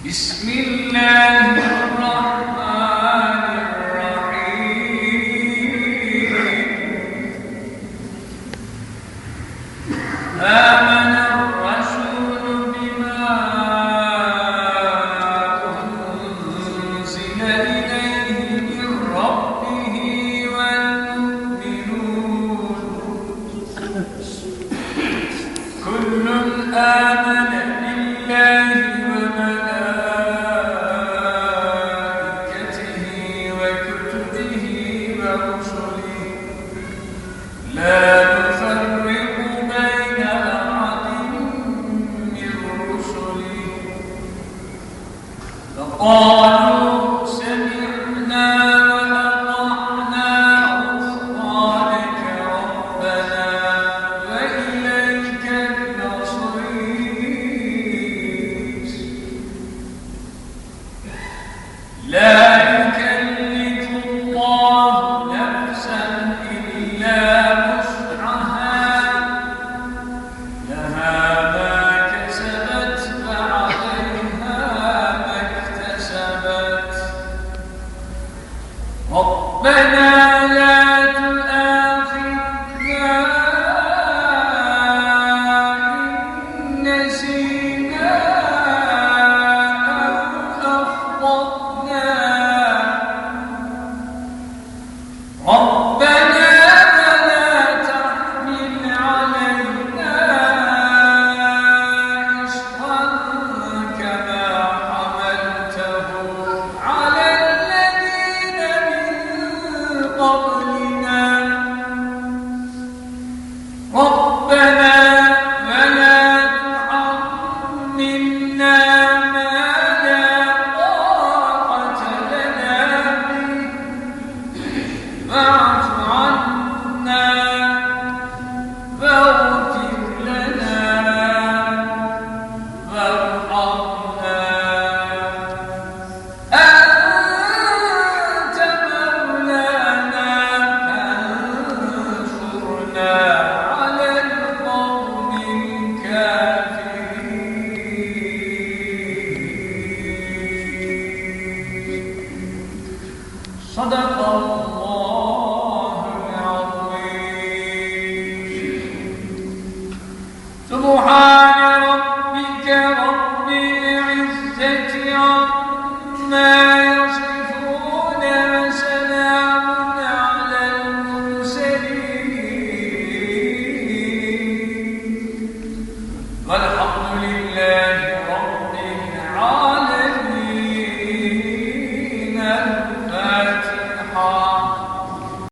بسم الله الرحمن الرحيم آمن الرسول بما أنزل إليه من ربه والمؤمنون كل آمن بالله لا نفرق بين أحد من رسله فقالوا سمعنا وأطعنا غفرانك ربنا وإليك المصير لا يكلف الله نفسا إلا وسعها لها ما كسبت وعليها ما اكتسبت ربنا لا تؤاخذنا إن نسينا أو أخطأنا ربنا ولا تحمل علينا إصرا كما حملته على الذين من قبلنا ربنا ولا تحملنا ما لا طاقة لنا به واعف عنا واغفر لنا وارحمنا أنت مولانا فانصرنا على القوم الكافرين صدق الله